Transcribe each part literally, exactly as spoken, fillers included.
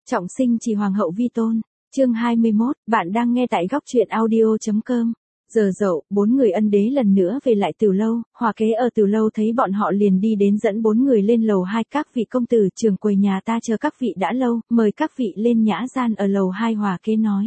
Trọng sinh chỉ hoàng hậu vi tôn. Chương hai mươi mốt, bạn đang nghe tại góc truyện audio.com. Giờ dậu, bốn người ân đế lần nữa về lại Từ lâu, Hòa kế ở Từ lâu thấy bọn họ liền đi đến dẫn bốn người lên lầu hai. Các vị công tử trường quầy nhà ta chờ các vị đã lâu, mời các vị lên nhã gian ở lầu hai. Hòa kế nói.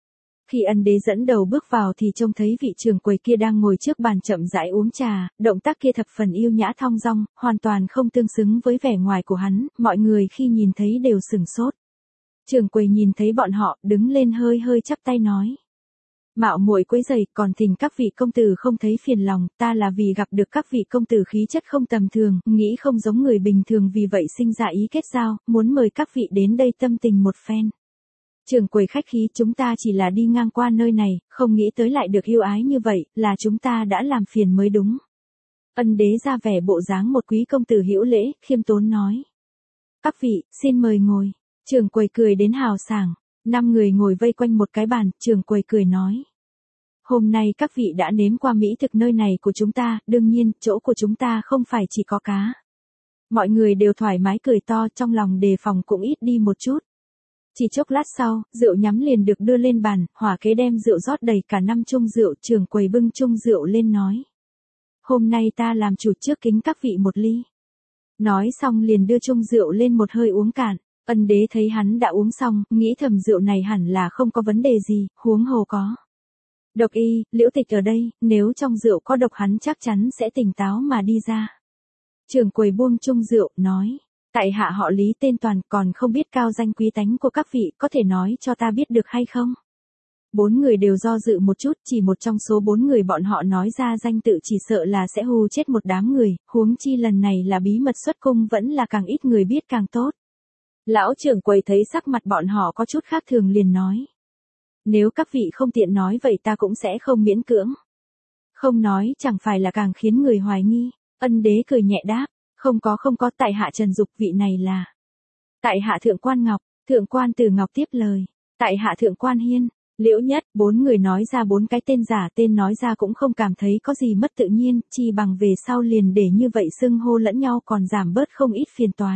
Khi ân đế dẫn đầu bước vào thì trông thấy vị trường quầy kia đang ngồi trước bàn chậm rãi uống trà, động tác kia thập phần yêu nhã thong dong, hoàn toàn không tương xứng với vẻ ngoài của hắn, mọi người khi nhìn thấy đều sửng sốt. Trường quầy nhìn thấy bọn họ, đứng lên hơi hơi chắp tay nói. Mạo muội quấy rầy, còn thỉnh các vị công tử không thấy phiền lòng, ta là vì gặp được các vị công tử khí chất không tầm thường, nghĩ không giống người bình thường vì vậy sinh ra ý kết giao, muốn mời các vị đến đây tâm tình một phen. Trường quầy khách khí, chúng ta chỉ là đi ngang qua nơi này, không nghĩ tới lại được yêu ái như vậy, là chúng ta đã làm phiền mới đúng. Ân đế ra vẻ bộ dáng một quý công tử hữu lễ, khiêm tốn nói. Các vị, xin mời ngồi. Trường quầy cười đến hào sảng, năm người ngồi vây quanh một cái bàn, trường quầy cười nói. Hôm nay các vị đã nếm qua mỹ thực nơi này của chúng ta, đương nhiên, chỗ của chúng ta không phải chỉ có cá. Mọi người đều thoải mái cười to, trong lòng đề phòng cũng ít đi một chút. Chỉ chốc lát sau, rượu nhắm liền được đưa lên bàn, Hòa kế đem rượu rót đầy cả năm chung rượu, trường quầy bưng chung rượu lên nói. Hôm nay ta làm chủ trước kính các vị một ly. Nói xong liền đưa chung rượu lên một hơi uống cạn. Ân đế thấy hắn đã uống xong, nghĩ thầm rượu này hẳn là không có vấn đề gì, huống hồ có. Độc y, Liễu Tịch ở đây, nếu trong rượu có độc hắn chắc chắn sẽ tỉnh táo mà đi ra. Trường quầy buông chung rượu, nói. Tại hạ họ Lý tên Toàn, còn không biết cao danh quý tánh của các vị, có thể nói cho ta biết được hay không? Bốn người đều do dự một chút, chỉ một trong số bốn người bọn họ nói ra danh tự chỉ sợ là sẽ hù chết một đám người, huống chi lần này là bí mật xuất cung vẫn là càng ít người biết càng tốt. Lão trưởng quầy thấy sắc mặt bọn họ có chút khác thường liền nói. Nếu các vị không tiện nói vậy ta cũng sẽ không miễn cưỡng. Không nói chẳng phải là càng khiến người hoài nghi. Ân đế cười nhẹ đáp. Không có không có, tại hạ Trần Dục, vị này là. Tại hạ Thượng quan Ngọc. Thượng quan Từ Ngọc tiếp lời. Tại hạ Thượng quan Hiên. Liễu Nhất. Bốn người nói ra bốn cái tên giả, tên nói ra cũng không cảm thấy có gì mất tự nhiên, chi bằng về sau liền để như vậy xưng hô lẫn nhau còn giảm bớt không ít phiền toái.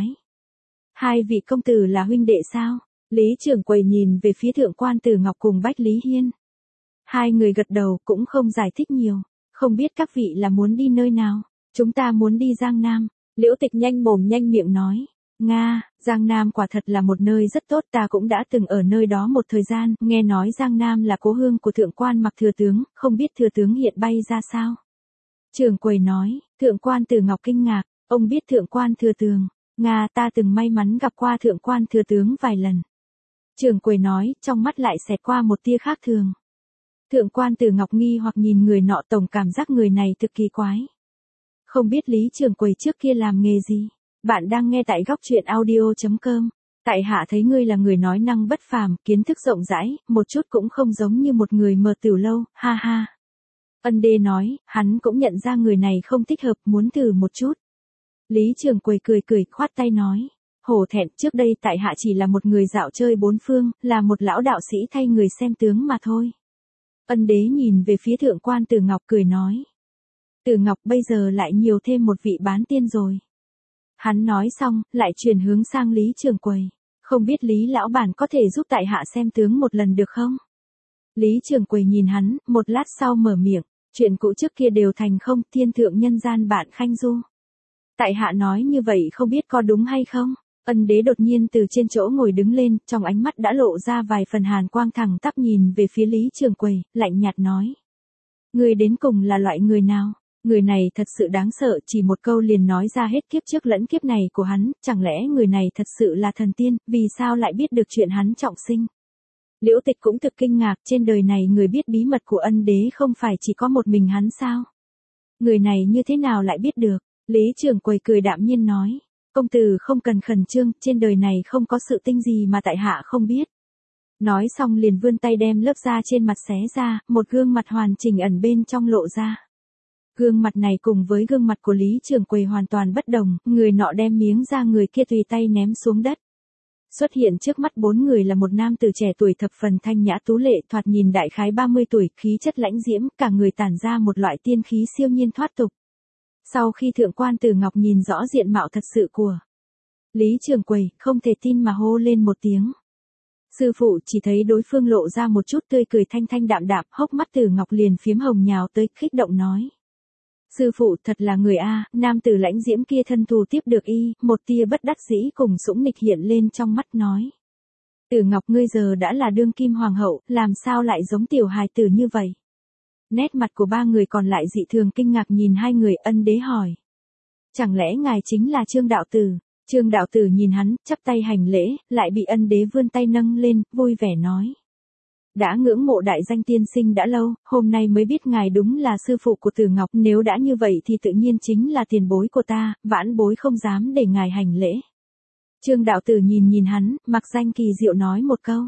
Hai vị công tử là huynh đệ sao? Lý trưởng quầy nhìn về phía Thượng quan Từ Ngọc cùng Bách Lý Hiên. Hai người gật đầu cũng không giải thích nhiều. Không biết các vị là muốn đi nơi nào? Chúng ta muốn đi Giang Nam. Liễu Tịch nhanh mồm nhanh miệng nói. Nga, Giang Nam quả thật là một nơi rất tốt, ta cũng đã từng ở nơi đó một thời gian, nghe nói Giang Nam là cố hương của Thượng quan Mặc thừa tướng, không biết thừa tướng hiện bay ra sao? Trưởng quầy nói. Thượng quan Từ Ngọc kinh ngạc, ông biết Thượng quan thừa tướng? Nga, ta từng may mắn gặp qua Thượng quan thừa tướng vài lần. Trường quầy nói, trong mắt lại xẹt qua một tia khác thường. Thượng quan Từ Ngọc nghi hoặc nhìn người nọ, tổng cảm giác người này thực kỳ quái. Không biết Lý trường quầy trước kia làm nghề gì? Bạn đang nghe tại góc truyện audio.com. Tại hạ thấy ngươi là người nói năng bất phàm, kiến thức rộng rãi, một chút cũng không giống như một người mờ tiểu lâu, ha ha. Ân đế nói, hắn cũng nhận ra người này không thích hợp, muốn thử một chút. Lý trường quầy cười cười, khoát tay nói. Hổ thẹn, trước đây tại hạ chỉ là một người dạo chơi bốn phương, là một lão đạo sĩ thay người xem tướng mà thôi. Ân đế nhìn về phía Thượng quan Từ Ngọc cười nói. Từ Ngọc bây giờ lại nhiều thêm một vị bán tiên rồi. Hắn nói xong, lại chuyển hướng sang Lý trường quầy. Không biết Lý lão bản có thể giúp tại hạ xem tướng một lần được không? Lý trường quầy nhìn hắn, một lát sau mở miệng. Chuyện cũ trước kia đều thành không, thiên thượng nhân gian bạn khanh du. Tại hạ nói như vậy không biết có đúng hay không? Ân đế đột nhiên từ trên chỗ ngồi đứng lên, trong ánh mắt đã lộ ra vài phần hàn quang, thẳng tắp nhìn về phía Lý trường quầy, lạnh nhạt nói. Người đến cùng là loại người nào? Người này thật sự đáng sợ, chỉ một câu liền nói ra hết kiếp trước lẫn kiếp này của hắn, chẳng lẽ người này thật sự là thần tiên, vì sao lại biết được chuyện hắn trọng sinh? Liễu Tịch cũng thực kinh ngạc, trên đời này người biết bí mật của ân đế không phải chỉ có một mình hắn sao? Người này như thế nào lại biết được? Lý trường quầy cười đạm nhiên nói. Công tử không cần khẩn trương, trên đời này không có sự tinh gì mà tại hạ không biết. Nói xong liền vươn tay đem lớp da trên mặt xé ra, một gương mặt hoàn chỉnh ẩn bên trong lộ ra. Gương mặt này cùng với gương mặt của Lý trường quầy hoàn toàn bất đồng, người nọ đem miếng da người kia tùy tay ném xuống đất. Xuất hiện trước mắt bốn người là một nam tử trẻ tuổi thập phần thanh nhã tú lệ, thoạt nhìn đại khái ba mươi tuổi, khí chất lãnh diễm, cả người tản ra một loại tiên khí siêu nhiên thoát tục. Sau khi Thượng quan Từ Ngọc nhìn rõ diện mạo thật sự của Lý trường quầy, không thể tin mà hô lên một tiếng. Sư phụ chỉ thấy đối phương lộ ra một chút tươi cười thanh thanh đạm đạm, hốc mắt Tử Ngọc liền phiếm hồng nhào tới, kích động nói. Sư phụ thật là người a, nam tử lãnh diễm kia thân thù tiếp được y, một tia bất đắc dĩ cùng sủng nịch hiện lên trong mắt nói. Tử Ngọc ngươi giờ đã là đương kim hoàng hậu, làm sao lại giống tiểu hài tử như vậy? Nét mặt của ba người còn lại dị thường kinh ngạc nhìn hai người. Ân đế hỏi. Chẳng lẽ ngài chính là Trương đạo tử? Trương đạo tử nhìn hắn, chắp tay hành lễ, lại bị ân đế vươn tay nâng lên, vui vẻ nói. Đã ngưỡng mộ đại danh tiên sinh đã lâu, hôm nay mới biết ngài đúng là sư phụ của Tử Ngọc, nếu đã như vậy thì tự nhiên chính là tiền bối của ta, vãn bối không dám để ngài hành lễ. Trương đạo tử nhìn nhìn hắn, mặc danh kỳ diệu nói một câu.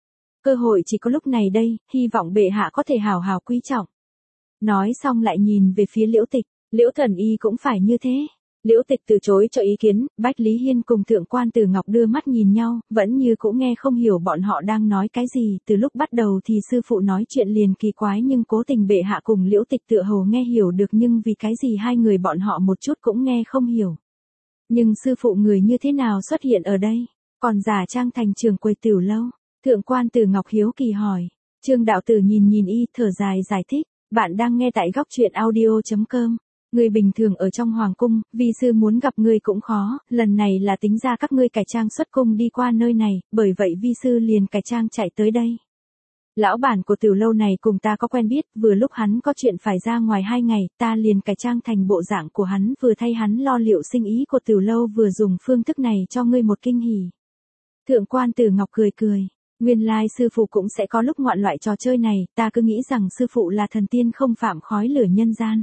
Cơ hội chỉ có lúc này đây, hy vọng bệ hạ có thể hào hào quý trọng. Nói xong lại nhìn về phía Liễu Tịch, Liễu Thần Y cũng phải như thế. Liễu Tịch từ chối cho ý kiến, Bách Lý Hiên cùng Thượng quan Tử Ngọc đưa mắt nhìn nhau, vẫn như cũng nghe không hiểu bọn họ đang nói cái gì, từ lúc bắt đầu thì sư phụ nói chuyện liền kỳ quái nhưng cố tình bệ hạ cùng Liễu Tịch tựa hồ nghe hiểu được nhưng vì cái gì hai người bọn họ một chút cũng nghe không hiểu. Nhưng sư phụ người như thế nào xuất hiện ở đây, còn giả trang thành trường quầy tiểu lâu, Thượng quan Tử Ngọc hiếu kỳ hỏi, Trương đạo tử nhìn nhìn y thở dài giải thích, bạn đang nghe tại góc truyện audio chấm com. Người bình thường ở trong hoàng cung, vi sư muốn gặp người cũng khó, lần này là tính ra các ngươi cải trang xuất cung đi qua nơi này, bởi vậy vi sư liền cải trang chạy tới đây. Lão bản của tiểu lâu này cùng ta có quen biết, vừa lúc hắn có chuyện phải ra ngoài hai ngày, ta liền cải trang thành bộ dạng của hắn, vừa thay hắn lo liệu sinh ý của tiểu lâu vừa dùng phương thức này cho ngươi một kinh hỉ. Thượng quan Tử Ngọc cười cười, nguyên lai sư phụ cũng sẽ có lúc ngoạn loại trò chơi này, ta cứ nghĩ rằng sư phụ là thần tiên không phạm khói lửa nhân gian.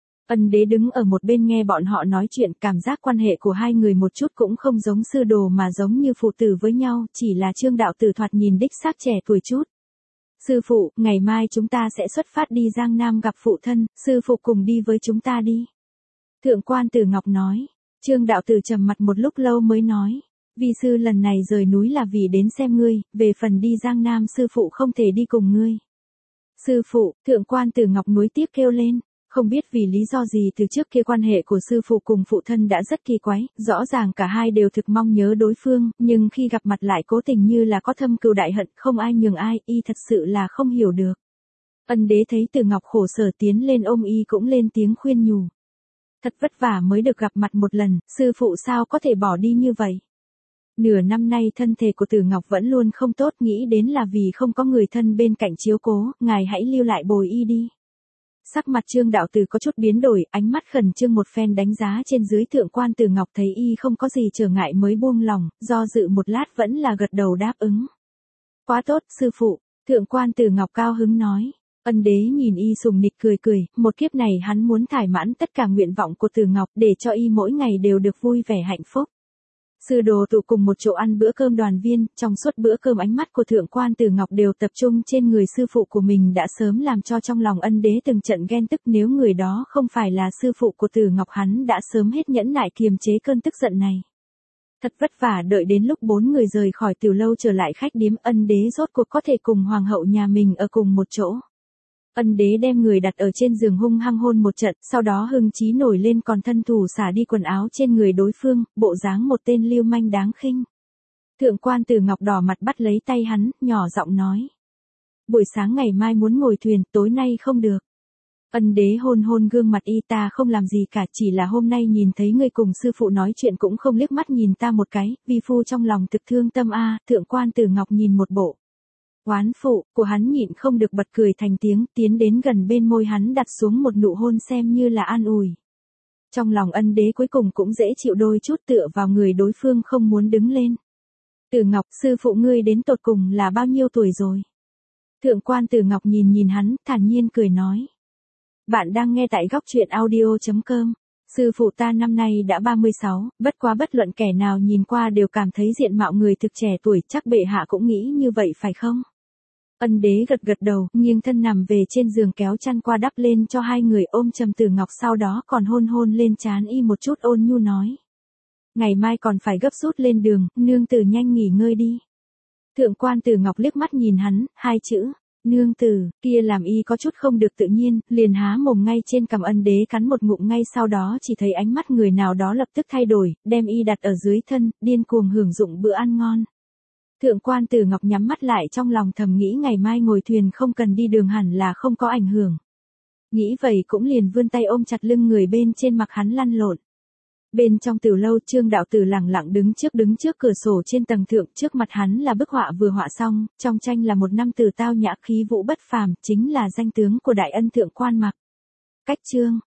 Ân đế đứng ở một bên nghe bọn họ nói chuyện, cảm giác quan hệ của hai người một chút cũng không giống sư đồ mà giống như phụ tử với nhau, chỉ là Trương đạo tử thoạt nhìn đích xác trẻ tuổi chút. Sư phụ, ngày mai chúng ta sẽ xuất phát đi Giang Nam gặp phụ thân, sư phụ cùng đi với chúng ta đi. Thượng quan Tử Ngọc nói, Trương đạo tử trầm mặt một lúc lâu mới nói, vi sư lần này rời núi là vì đến xem ngươi, về phần đi Giang Nam sư phụ không thể đi cùng ngươi. Sư phụ, Thượng quan Tử Ngọc nuối tiếc kêu lên. Không biết vì lý do gì từ trước kia quan hệ của sư phụ cùng phụ thân đã rất kỳ quái, rõ ràng cả hai đều thực mong nhớ đối phương, nhưng khi gặp mặt lại cố tình như là có thâm cừu đại hận, không ai nhường ai, y thật sự là không hiểu được. Ân đế thấy Tử Ngọc khổ sở tiến lên ôm y cũng lên tiếng khuyên nhủ. Thật vất vả mới được gặp mặt một lần, sư phụ sao có thể bỏ đi như vậy. Nửa năm nay thân thể của Tử Ngọc vẫn luôn không tốt, nghĩ đến là vì không có người thân bên cạnh chiếu cố, ngài hãy lưu lại bồi y đi. Sắc mặt Trương đạo tử có chút biến đổi, ánh mắt khẩn trương một phen đánh giá trên dưới. Thượng quan Tử Ngọc thấy y không có gì trở ngại mới buông lòng, do dự một lát vẫn là gật đầu đáp ứng. Quá tốt, sư phụ, Thượng quan Tử Ngọc cao hứng nói. Ân đế nhìn y sùng nịch cười cười, một kiếp này hắn muốn thỏa mãn tất cả nguyện vọng của Tử Ngọc để cho y mỗi ngày đều được vui vẻ hạnh phúc. Sư đồ tụ cùng một chỗ ăn bữa cơm đoàn viên, trong suốt bữa cơm ánh mắt của Thượng quan Tử Ngọc đều tập trung trên người sư phụ của mình đã sớm làm cho trong lòng ân đế từng trận ghen tức, nếu người đó không phải là sư phụ của Tử Ngọc hắn đã sớm hết nhẫn nại kiềm chế cơn tức giận này. Thật vất vả đợi đến lúc bốn người rời khỏi tiểu lâu trở lại khách điếm, ân đế rốt cuộc có thể cùng hoàng hậu nhà mình ở cùng một chỗ. Ân đế đem người đặt ở trên giường hung hăng hôn một trận, sau đó hưng chí nổi lên còn thân thủ xả đi quần áo trên người đối phương, bộ dáng một tên lưu manh đáng khinh. Thượng quan Tử Ngọc đỏ mặt bắt lấy tay hắn, nhỏ giọng nói. Buổi sáng ngày mai muốn ngồi thuyền, tối nay không được. Ân đế hôn hôn gương mặt y, ta không làm gì cả, chỉ là hôm nay nhìn thấy người cùng sư phụ nói chuyện cũng không liếc mắt nhìn ta một cái, vi phu trong lòng thực thương tâm a. Thượng quan Tử Ngọc nhìn một bộ oán phụ của hắn nhịn không được bật cười thành tiếng, tiến đến gần bên môi hắn đặt xuống một nụ hôn xem như là an ủi. Trong lòng ân đế cuối cùng cũng dễ chịu đôi chút, tựa vào người đối phương không muốn đứng lên. Tử Ngọc, sư phụ ngươi đến tột cùng là bao nhiêu tuổi rồi? Thượng quan Tử Ngọc nhìn nhìn hắn, thản nhiên cười nói. Bạn đang nghe tại góc truyện audio chấm com. Sư phụ ta năm nay đã ba mươi sáu, bất quá bất luận kẻ nào nhìn qua đều cảm thấy diện mạo người thực trẻ tuổi, chắc bệ hạ cũng nghĩ như vậy phải không? Ân đế gật gật đầu, nghiêng thân nằm về trên giường kéo chăn qua đắp lên cho hai người, ôm chầm Tử Ngọc sau đó còn hôn hôn lên trán y một chút, ôn nhu nói. Ngày mai còn phải gấp rút lên đường, nương tử nhanh nghỉ ngơi đi. Thượng quan Tử Ngọc liếc mắt nhìn hắn, hai chữ, nương tử, kia làm y có chút không được tự nhiên, liền há mồm ngay trên cằm. Ân đế cắn một ngụm ngay sau đó chỉ thấy ánh mắt người nào đó lập tức thay đổi, đem y đặt ở dưới thân, điên cuồng hưởng dụng bữa ăn ngon. Thượng quan Tử Ngọc nhắm mắt lại trong lòng thầm nghĩ ngày mai ngồi thuyền không cần đi đường hẳn là không có ảnh hưởng. Nghĩ vậy cũng liền vươn tay ôm chặt lưng người bên trên mặc hắn lăn lộn. Bên trong Tiểu lâu Trương đạo tử lẳng lặng đứng trước đứng trước cửa sổ trên tầng thượng, trước mặt hắn là bức họa vừa họa xong, trong tranh là một nam tử tao nhã khí vũ bất phàm, chính là danh tướng của đại ân thượng quan mặc. Cách chương